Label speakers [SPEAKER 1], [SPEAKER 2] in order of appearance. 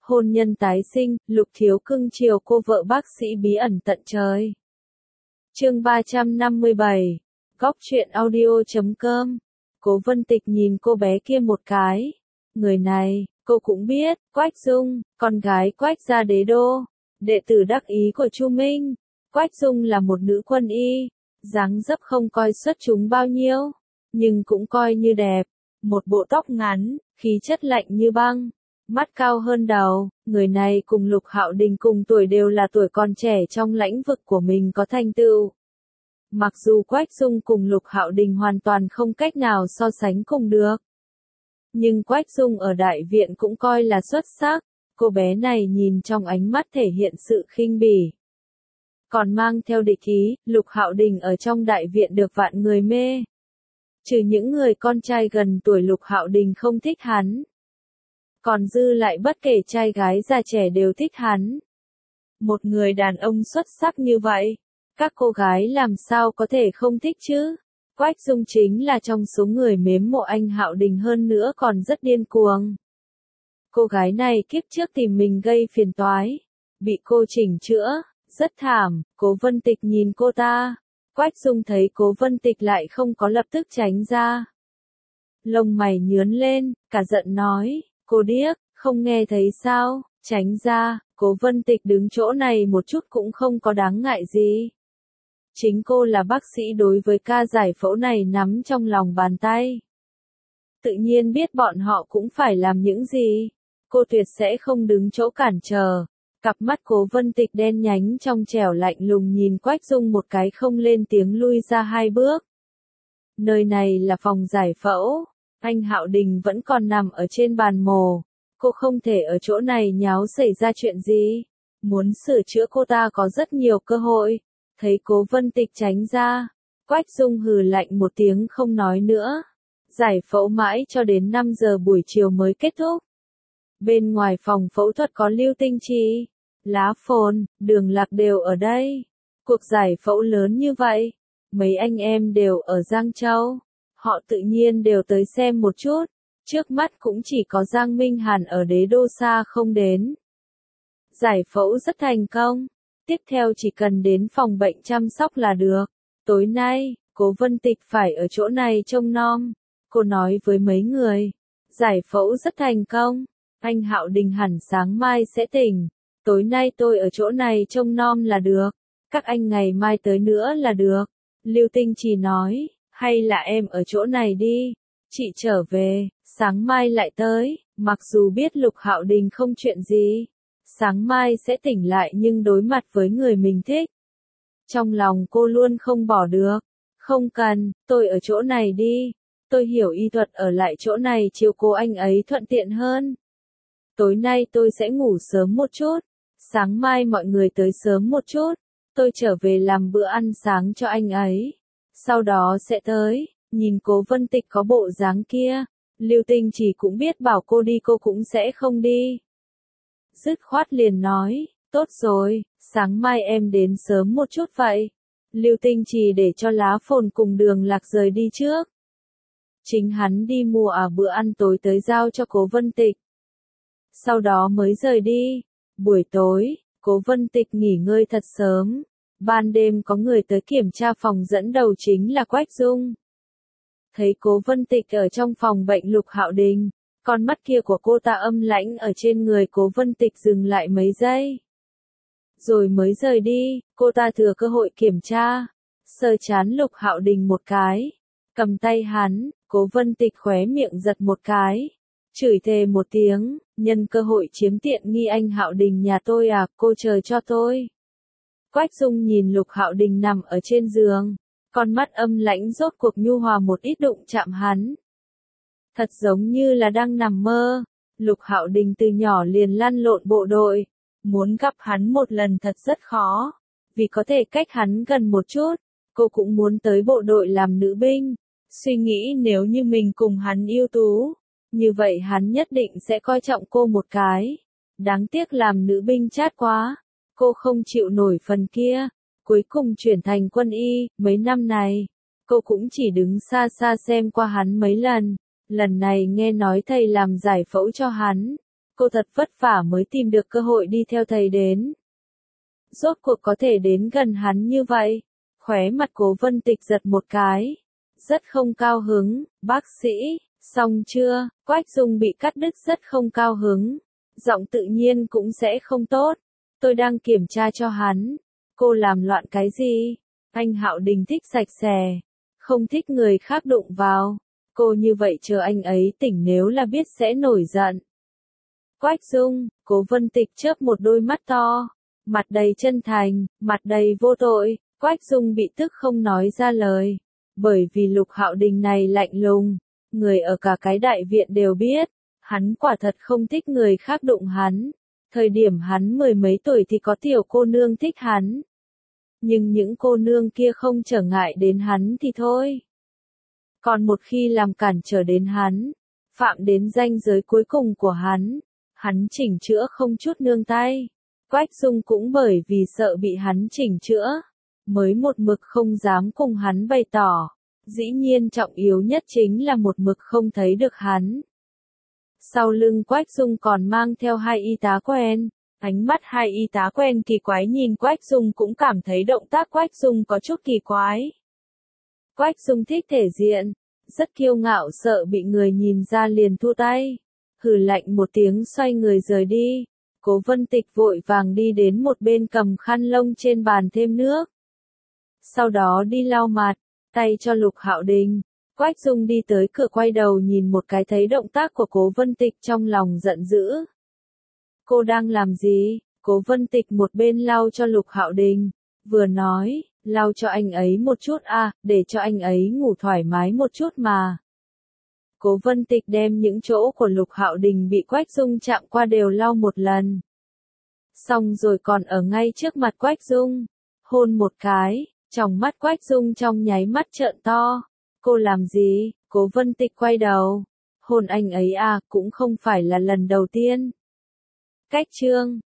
[SPEAKER 1] hôn nhân tái sinh, Lục Thiếu cưng chiều cô vợ bác sĩ bí ẩn tận trời. Chương 357, Góc truyện audio.com. Cố Vân Tịch nhìn cô bé kia một cái. Người này, cô cũng biết, Quách Dung, con gái Quách gia đế đô, đệ tử đắc ý của Chu Minh. Quách Dung là một nữ quân y, dáng dấp không coi xuất chúng bao nhiêu, nhưng cũng coi như đẹp. Một bộ tóc ngắn, khí chất lạnh như băng, mắt cao hơn đầu. Người này cùng Lục Hạo Đình cùng tuổi, đều là tuổi còn trẻ trong lĩnh vực của mình có thành tựu. Mặc dù Quách Dung cùng Lục Hạo Đình hoàn toàn không cách nào so sánh cùng được, nhưng Quách Dung ở đại viện cũng coi là xuất sắc. Cô bé này nhìn trong ánh mắt thể hiện sự khinh bỉ, còn mang theo địch ý. Lục Hạo Đình ở trong đại viện được vạn người mê. Trừ những người con trai gần tuổi Lục Hạo Đình không thích hắn, còn dư lại bất kể trai gái già trẻ đều thích hắn. Một người đàn ông xuất sắc như vậy, các cô gái làm sao có thể không thích chứ? Quách Dung chính là trong số người mến mộ anh Hạo Đình, hơn nữa còn rất điên cuồng. Cô gái này kiếp trước tìm mình gây phiền toái, bị cô chỉnh chữa, rất thảm. Cố Vân Tịch nhìn cô ta. Quách Dung thấy Cố Vân Tịch lại không có lập tức tránh ra, lông mày nhướng lên, cả giận nói, cô điếc, không nghe thấy sao, tránh ra. Cố Vân Tịch đứng chỗ này một chút cũng không có đáng ngại gì. Chính cô là bác sĩ, đối với ca giải phẫu này nắm trong lòng bàn tay. Tự nhiên biết bọn họ cũng phải làm những gì. Cô tuyệt sẽ không đứng chỗ cản trở. Cặp mắt Cố Vân Tịch đen nhánh trong trẻo lạnh lùng nhìn Quách Dung một cái, không lên tiếng lui ra 2 bước. Nơi này là phòng giải phẫu. Anh Hạo Đình vẫn còn nằm ở trên bàn mổ. Cô không thể ở chỗ này nháo xảy ra chuyện gì. Muốn sửa chữa cô ta có rất nhiều cơ hội. Thấy Cố Vân Tịch tránh ra, Quách Dung hừ lạnh một tiếng không nói nữa. Giải phẫu mãi cho đến 5 giờ buổi chiều mới kết thúc. Bên ngoài phòng phẫu thuật có Lưu Tinh Trì, Lá Phồn, Đường Lạc đều ở đây. Cuộc giải phẫu lớn như vậy, mấy anh em đều ở Giang Châu. Họ tự nhiên đều tới xem một chút. Trước mắt cũng chỉ có Giang Minh Hàn ở Đế Đô xa không đến. Giải phẫu rất thành công. Tiếp theo chỉ cần đến phòng bệnh chăm sóc là được. Tối nay, Cố Vân Tịch phải ở chỗ này trông nom. Cô nói với mấy người, giải phẫu rất thành công. Anh Hạo Đình hẳn sáng mai sẽ tỉnh. Tối nay tôi ở chỗ này trông nom là được. Các anh ngày mai tới nữa là được. Lưu Tinh Trì nói, hay là em ở chỗ này đi. Chị trở về, sáng mai lại tới. Mặc dù biết Lục Hạo Đình không chuyện gì, sáng mai sẽ tỉnh lại, nhưng đối mặt với người mình thích, trong lòng cô luôn không bỏ được. Không cần, tôi ở chỗ này đi. Tôi hiểu y thuật, ở lại chỗ này chiếu cố anh ấy thuận tiện hơn. Tối nay tôi sẽ ngủ sớm một chút. Sáng mai mọi người tới sớm một chút. Tôi trở về làm bữa ăn sáng cho anh ấy. Sau đó sẽ tới. Nhìn Cố Vân Tịch có bộ dáng kia, Lưu Tinh Trì cũng biết bảo cô đi cô cũng sẽ không đi. Dứt khoát liền nói, tốt rồi, sáng mai em đến sớm một chút vậy. Lưu Tinh Trì để cho Lá Phồn cùng Đường Lạc rời đi trước. Chính hắn đi mua bữa ăn tối tới giao cho Cố Vân Tịch. Sau đó mới rời đi. Buổi tối, Cố Vân Tịch nghỉ ngơi thật sớm. Ban đêm có người tới kiểm tra phòng, dẫn đầu chính là Quách Dung. Thấy Cố Vân Tịch ở trong phòng bệnh Lục Hạo Đình, con mắt kia của cô ta âm lãnh ở trên người Cố Vân Tịch dừng lại mấy giây, rồi mới rời đi. Cô ta thừa cơ hội kiểm tra, sờ trán Lục Hạo Đình một cái, cầm tay hắn. Cố Vân Tịch khóe miệng giật một cái, chửi thề một tiếng, nhân cơ hội chiếm tiện nghi anh Hạo Đình nhà tôi à, cô chờ cho tôi. Quách Dung nhìn Lục Hạo Đình nằm ở trên giường, con mắt âm lãnh rốt cuộc nhu hòa một ít đụng chạm hắn. Thật giống như là đang nằm mơ. Lục Hạo Đình từ nhỏ liền lăn lộn bộ đội, muốn gặp hắn một lần thật rất khó, vì có thể cách hắn gần một chút. Cô cũng muốn tới bộ đội làm nữ binh, suy nghĩ nếu như mình cùng hắn ưu tú, như vậy hắn nhất định sẽ coi trọng cô một cái. Đáng tiếc làm nữ binh chát quá, cô không chịu nổi phần kia. Cuối cùng chuyển thành quân y. Mấy năm này, cô cũng chỉ đứng xa xa xem qua hắn mấy lần. Lần này nghe nói thầy làm giải phẫu cho hắn, cô thật vất vả mới tìm được cơ hội đi theo thầy đến. Rốt cuộc có thể đến gần hắn như vậy. Khóe mặt Cố Vân Tịch giật một cái. Rất không cao hứng, bác sĩ, xong chưa? Quách Dung bị cắt đứt rất không cao hứng. Giọng tự nhiên cũng sẽ không tốt. Tôi đang kiểm tra cho hắn. Cô làm loạn cái gì? Anh Hạo Đình thích sạch sẽ. Không thích người khác đụng vào. Cô như vậy chờ anh ấy tỉnh nếu là biết sẽ nổi giận. Quách Dung, Cố Vân Tịch chớp một đôi mắt to. Mặt đầy chân thành, mặt đầy vô tội. Quách Dung bị tức không nói ra lời. Bởi vì Lục Hạo Đình này lạnh lùng. Người ở cả cái đại viện đều biết. Hắn quả thật không thích người khác đụng hắn. Thời điểm hắn 10 mấy tuổi thì có tiểu cô nương thích hắn. Nhưng những cô nương kia không trở ngại đến hắn thì thôi. Còn một khi làm cản trở đến hắn, phạm đến ranh giới cuối cùng của hắn chỉnh chữa không chút nương tay. Quách Dung cũng bởi vì sợ bị hắn chỉnh chữa, mới một mực không dám cùng hắn bày tỏ. Dĩ nhiên trọng yếu nhất chính là một mực không thấy được hắn. Sau lưng Quách Dung còn mang theo 2 y tá quen. Ánh mắt 2 y tá quen kỳ quái nhìn Quách Dung cũng cảm thấy động tác Quách Dung có chút kỳ quái. Quách Dung thích thể diện, rất kiêu ngạo sợ bị người nhìn ra liền thua tay. Hừ lạnh một tiếng xoay người rời đi. Cố Vân Tịch vội vàng đi đến một bên cầm khăn lông trên bàn thêm nước. Sau đó đi lau mặt, tay cho Lục Hạo Đình. Quách Dung đi tới cửa quay đầu nhìn một cái thấy động tác của Cố Vân Tịch trong lòng giận dữ. Cô đang làm gì? Cố Vân Tịch một bên lau cho Lục Hạo Đình, vừa nói, lau cho anh ấy một chút để cho anh ấy ngủ thoải mái một chút mà. Cố Vân Tịch đem những chỗ của Lục Hạo Đình bị Quách Dung chạm qua đều lau một lần. Xong rồi còn ở ngay trước mặt Quách Dung, hôn một cái, tròng mắt Quách Dung trong nháy mắt trợn to. Cô làm gì? Cố Vân Tịch quay đầu, hôn anh ấy cũng không phải là lần đầu tiên. Cách chương